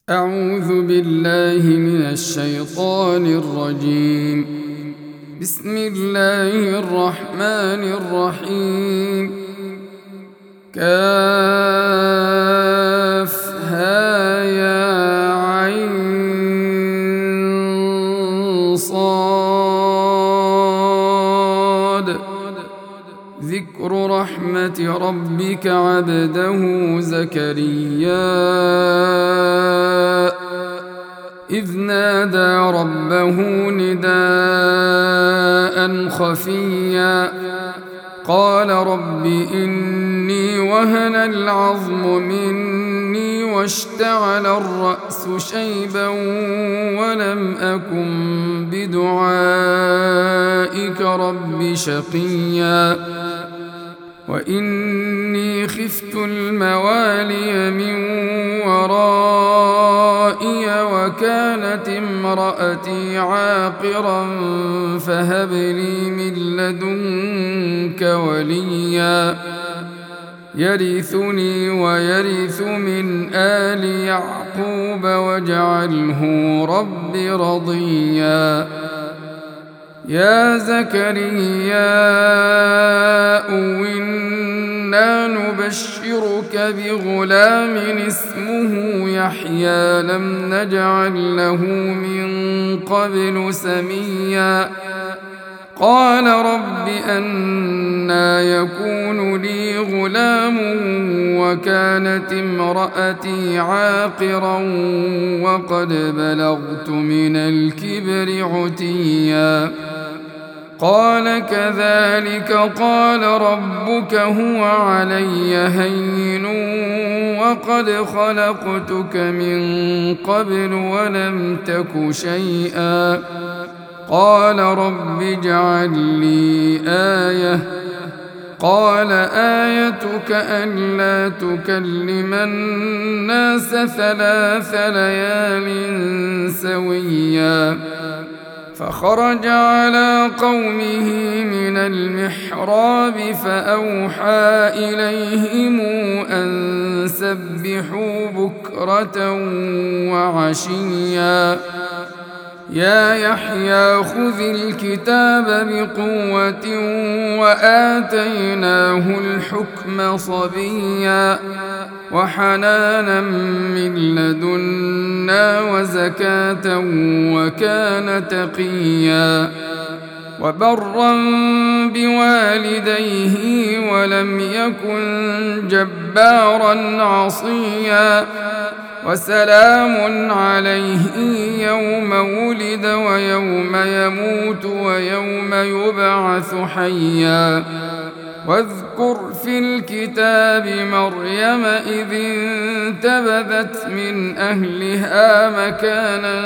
أعوذ بالله من الشيطان الرجيم. بسم الله الرحمن الرحيم. كافها يا عين صاد. ذكر رحمة ربك عبده زكريا إذ نادى ربه نداء خفيا قال رب إني وهن العظم مني واشتعل الرأس شيبا ولم أكن بدعائك رب شقيا وإني خفت الموالي من ورائي وكانت امرأتي عاقرا فهب لي من لدنك وليا يرثني ويرث من آل يعقوب واجعله رب رضيا. يا زكريا إنا نبشرك بغلام اسمه يحيى لم نجعل له من قبل سميا قال رب أنى يكون لي غلام وكانت امرأتي عاقرا وقد بلغت من الكبر عتيا قال كذلك قال ربك هو علي هين وقد خلقتك من قبل ولم تك شيئا قال رب اجعل لي آية قال آيتك ألا تكلم الناس 3 ليال سويا فخرج على قومه من المحراب فأوحى إليهم أن سبحوا بكرة وعشيا يا يحيى خذ الكتاب بقوة وآتيناه الحكم صبيا وحنانا من لدنا وزكاة وكان تقيا وبرا بوالديه ولم يكن جبارا عصيا وسلام عليه يوم ولد ويوم يموت ويوم يبعث حيا واذكر في الكتاب مريم إذ انتبذت من أهلها مكانا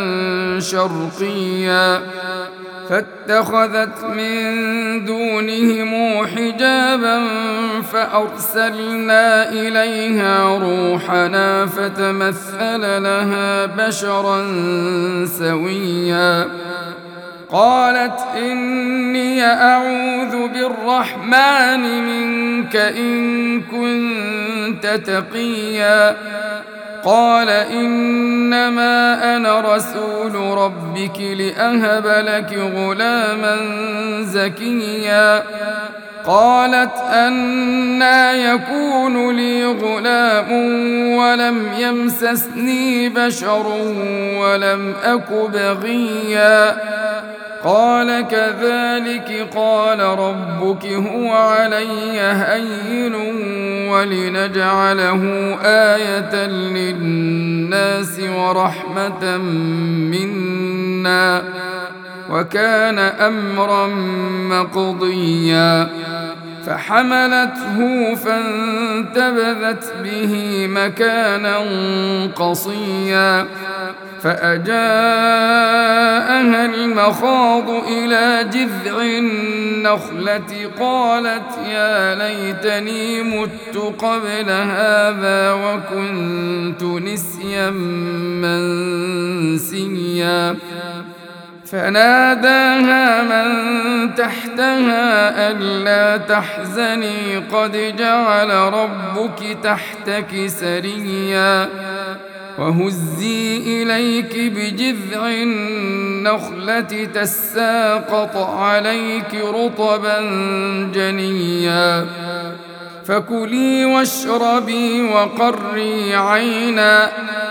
شرقيا فاتخذت من دونهم حجابا فأرسلنا إليها روحنا فتمثل لها بشرا سويا قالت إني أعوذ بالرحمن منك إن كنت تقيا قال إنما أنا رسول ربك لأهب لك غلاما زكيا قالت أنى يكون لي غلام ولم يمسسني بشر ولم أك بغيا قال كذلك قال ربك هو علي هين ولنجعله آية للناس ورحمة منا وكان أمرا مقضيا فحملته فانتبذت به مكانا قصيا فأجاءها المخاض إلى جذع النخلة قالت يا ليتني مت قبل هذا وكنت نسيا منسيا فناداها من تحتها ألا تحزني قد جعل ربك تحتك سريا وهزي إليك بجذع النخلة تساقط عليك رطبا جنيا فكلي واشربي وقري عينا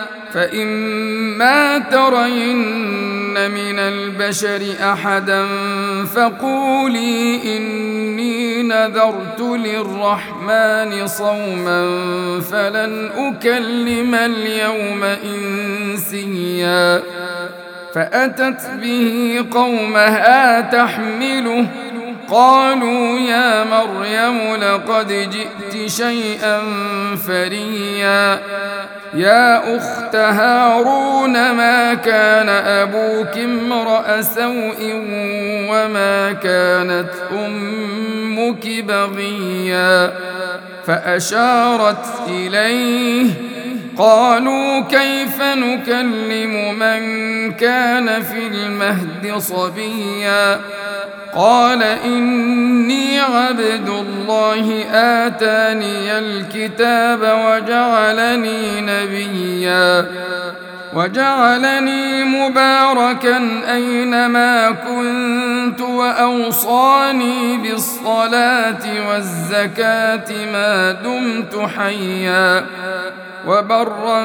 فإما ترين من البشر أحدا فقولي إني نذرت للرحمن صوما فلن أكلم اليوم إنسيا فأتت به قومها تحمله قالوا يا مريم لقد جئت شيئا فريا يا أخت هارون ما كان أبوك امرأ سوء وما كانت أمك بغيا فأشارت إليه قالوا كيف نكلم من كان في المهد صبيا قال إني عبد الله آتاني الكتاب وجعلني نبيا وجعلني مباركا أينما كنت وأوصاني بالصلاة والزكاة ما دمت حيا وبرا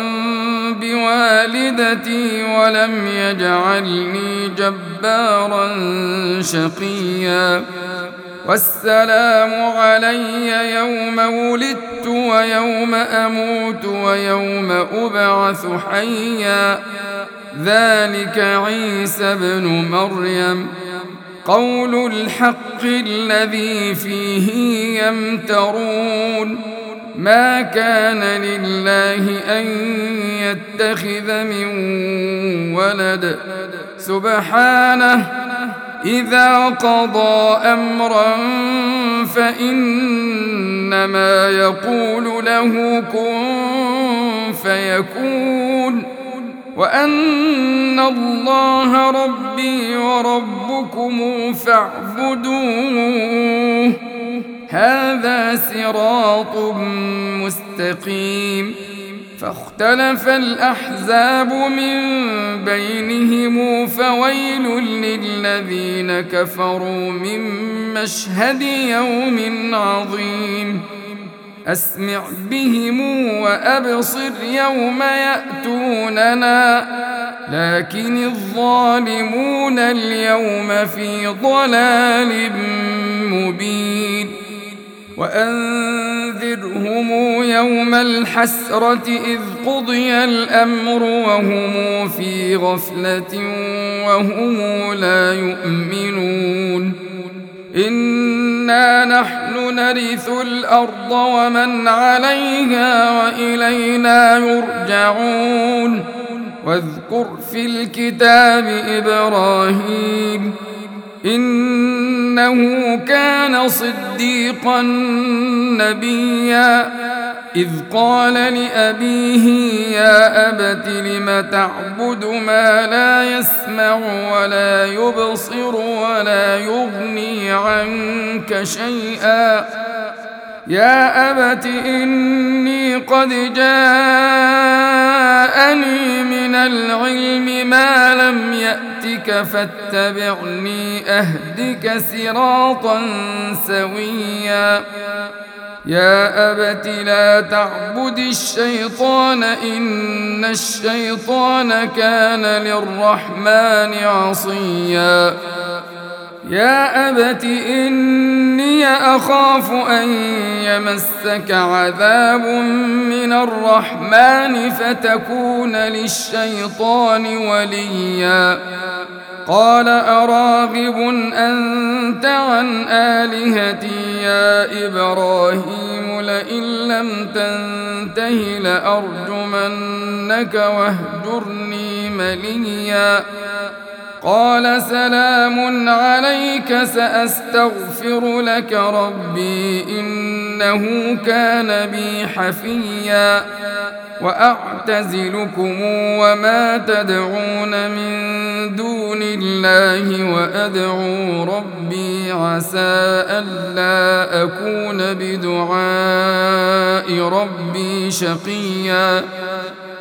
بوالدتي ولم يجعلني جبارا شقيا والسلام علي يوم ولدت ويوم أموت ويوم أبعث حيا ذلك عيسى بن مريم قول الحق الذي فيه يمترون ما كان لله أن يتخذ من ولد سبحانه إذا قضى أمرا فإنما يقول له كن فيكون وأن الله ربي وربكم فاعبدوه هذا صراط مستقيم فاختلف الأحزاب من بينهم فويل للذين كفروا من مشهد يوم عظيم أسمع بهم وأبصر يوم يأتوننا لكن الظالمون اليوم في ضلال مبين وأنذرهم يوم الحسرة إذ قضي الأمر وهم في غفلة وهم لا يؤمنون إنا نحن نرث الأرض ومن عليها وإلينا يرجعون واذكر في الكتاب إبراهيم إنه كان صديقا نبيا إذ قال لأبيه يا أبت لم تعبد ما لا يسمع ولا يبصر ولا يغني عنك شيئا يا أبت إني قد جاءني من العلم ما لم يأتك فاتبعني أهدك صراطا سويا يا أبت لا تعبد الشيطان إن الشيطان كان للرحمن عصيا يا أبت إني أخاف أن يمسك عذاب من الرحمن فتكون للشيطان وليا قال أراغب أنت عن آلهتي يا إبراهيم لئن لم تنته لأرجمنك واهجرني مليا قال سلام عليك سأستغفر لك ربي إنه كان بي حفيا وأعتزلكم وما تدعون من دون الله وأدعو ربي عسى ألا أكون بدعاء ربي شقيا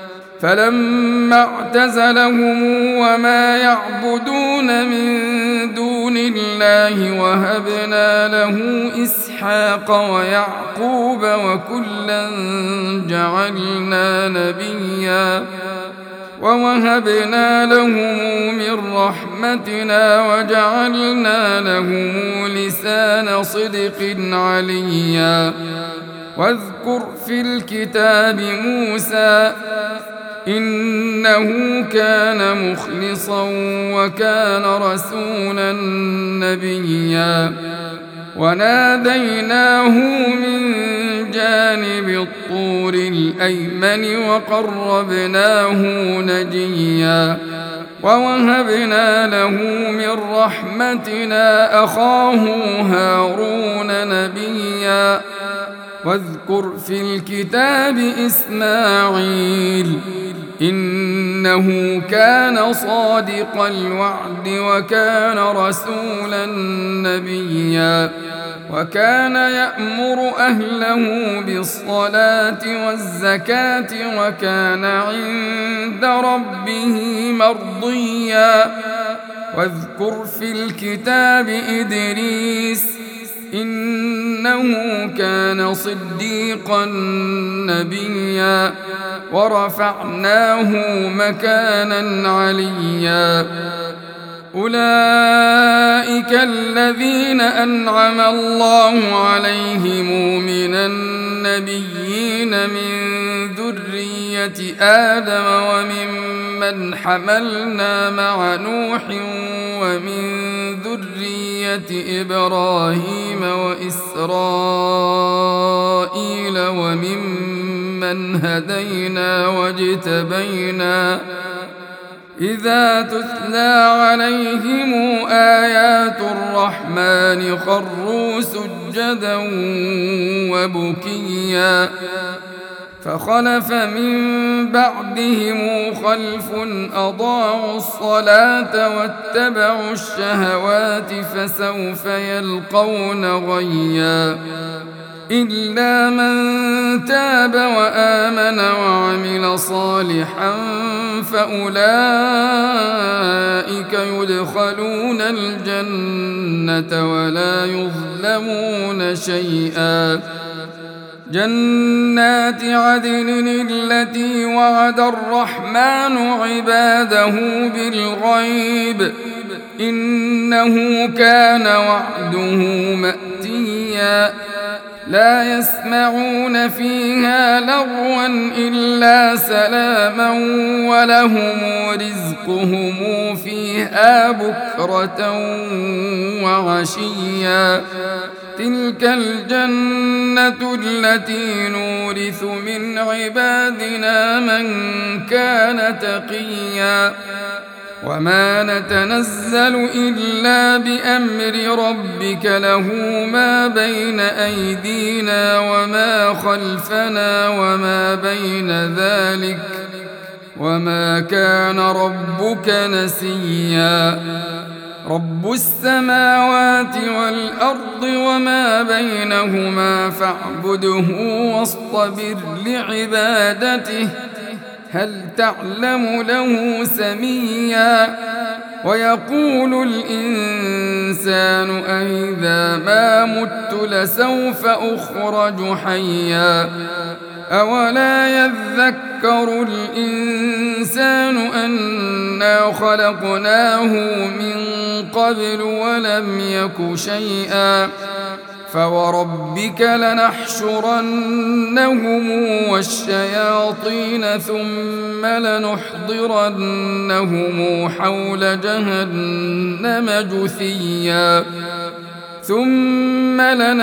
فلما اعتزلهم وما يعبدون من دون الله وهبنا له إسحاق ويعقوب وكلا جعلنا نبيا ووهبنا لهم من رحمتنا وجعلنا لهم لسان صدق عليا واذكر في الكتاب موسى إنه كان مخلصا وكان رسولا نبيا وناديناه من جانب الطور الأيمن وقربناه نجيا ووهبنا له من رحمتنا أخاه هارون نبيا واذكر في الكتاب إسماعيل إنه كان صادق الوعد وكان رسولا نبيا وكان يأمر أهله بالصلاة والزكاة وكان عند ربه مرضيا واذكر في الكتاب إدريس إنه كان صديقا نبيا ورفعناه مكانا عليا أولئك الذين أنعم الله عليهم من النبيين من ذرية آدم وممن حملنا مع نوح ومن ذرية إبراهيم وإسرائيل وممن هدينا واجتبينا إذا تتلى عليهم آيات الرحمن خروا سجدا وبكيا فخلف من بعدهم خلف أضاعوا الصلاة واتبعوا الشهوات فسوف يلقون غيا إلا من تاب وآمن وعمل صالحا فأولئك يدخلون الجنة ولا يظلمون شيئا جنات عدن التي وعد الرحمن عباده بالغيب إنه كان وعده مأتيا لا يسمعون فيها لغوا إلا سلاما ولهم رزقهم فيها بكرة وعشيا تلك الجنة التي نورث من عبادنا من كان تقيا وما نتنزل إلا بأمر ربك له ما بين أيدينا وما خلفنا وما بين ذلك وما كان ربك نسيا رب السماوات والأرض وما بينهما فاعبده واصطبر لعبادته هل تعلم له سميا ويقول الإنسان أئذا ما مت لسوف أخرج حيا أولا يذكر الإنسان أنا خلقناه من قبل ولم يك شيئا فوربك لنحشرنهم والشياطين ثم لنحضرنهم حول جهنم جثيا ثم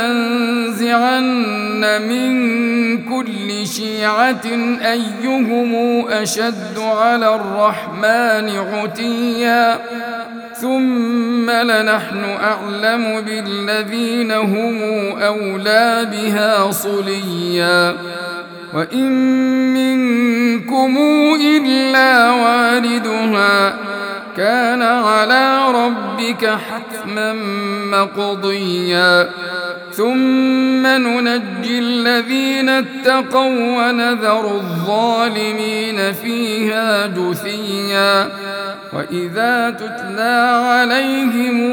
لننزعن من كل شيعة أيهم أشد على الرحمن عتيا ثم لنحن أعلم بالذين هم أولى بها صليا وإن منكم إلا واردها كان على ربك حتما مقضيا ثم ننجي الذين اتقوا ونذر الظالمين فيها جثيا وإذا تتلى عليهم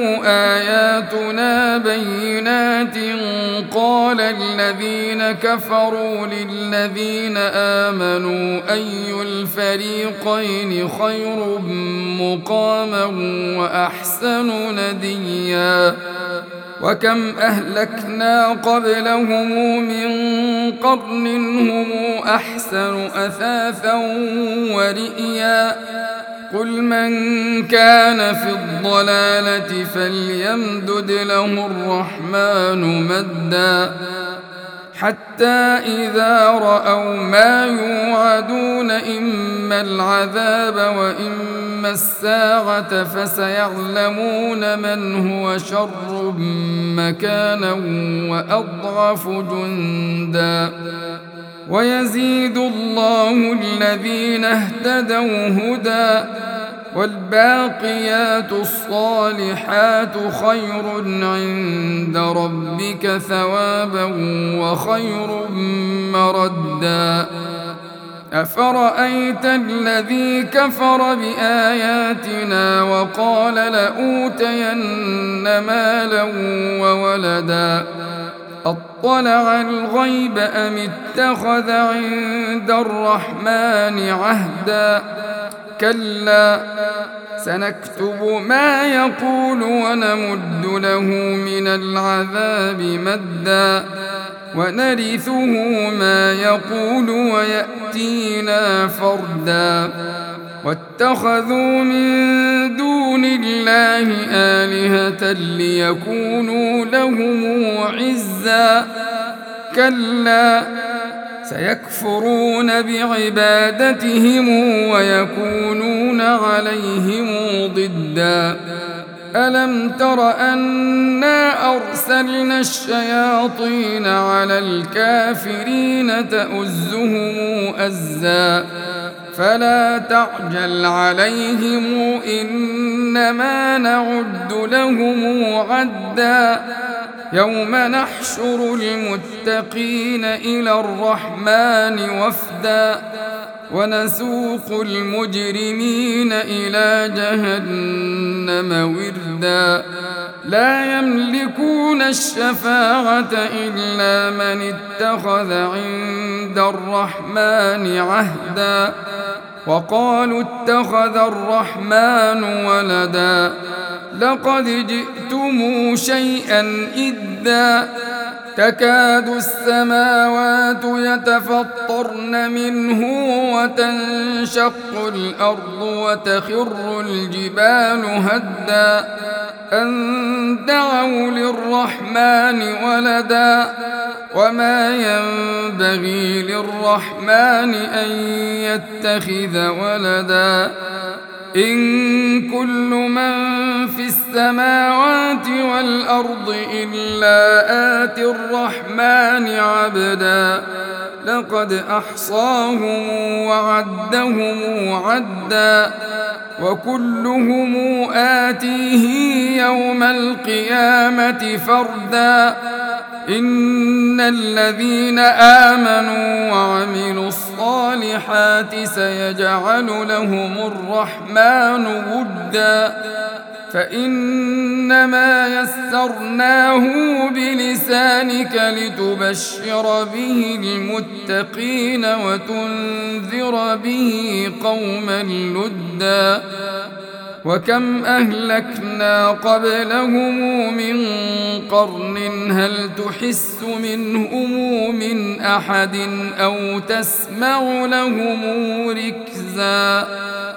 آياتنا بينات قال الذين كفروا للذين آمنوا أي الفريقين خير مقاما وأحسن نديا وكم أهلكنا قبلهم من قرن هم أحسن أثاثا ورئيا قل من كان في الضلالة فليمدد له الرحمن مدا حتى إذا رأوا ما يوعدون إما العذاب وإما الساعة فسيعلمون من هو شر مكانا وأضعف جندا ويزيد الله الذين اهتدوا هدى والباقيات الصالحات خير عند ربك ثوابا وخير مردا أفرأيت الذي كفر بآياتنا وقال لأوتين مالا وولدا أطلع الغيب أم اتخذ عند الرحمن عهدا كلا سنكتب ما يقول ونمد له من العذاب مدا ونرثه ما يقول ويأتينا فردا واتخذوا من دون الله آلهة ليكونوا لهم عزا كلا سيكفرون بعبادتهم ويكونون عليهم ضدا ألم تر أنا أرسلنا الشياطين على الكافرين تؤزهم أزا فلا تعجل عليهم إنما نعد لهم عدا يوم نحشر المتقين إلى الرحمن وفدا ونسوق المجرمين إلى جهنم وردا لا يملكون الشفاعة إلا من اتخذ عند الرحمن عهدا وقالوا اتخذ الرحمن ولدا لقد جئتم شيئا إدا تكاد السماوات يتفطرن منه وتنشق الأرض وتخر الجبال هدا أن دعوا للرحمن ولدا وما ينبغي للرحمن أن يتخذ ولدا إن كل من في السماوات والأرض إلا آتي الرحمن عبدا لقد أحصاهم وعدهم عدا وكلهم آتيه يوم القيامة فردا إن الذين آمنوا وعملوا الصالحات سيجعل لهم الرحمن ودا فإنما يسرناه بلسانك لتبشر به المتقين وتنذر به قوما لدا وكم أهلكنا قبلهم من قرن هل تحس منهم من أحد أو تسمع لهم ركزا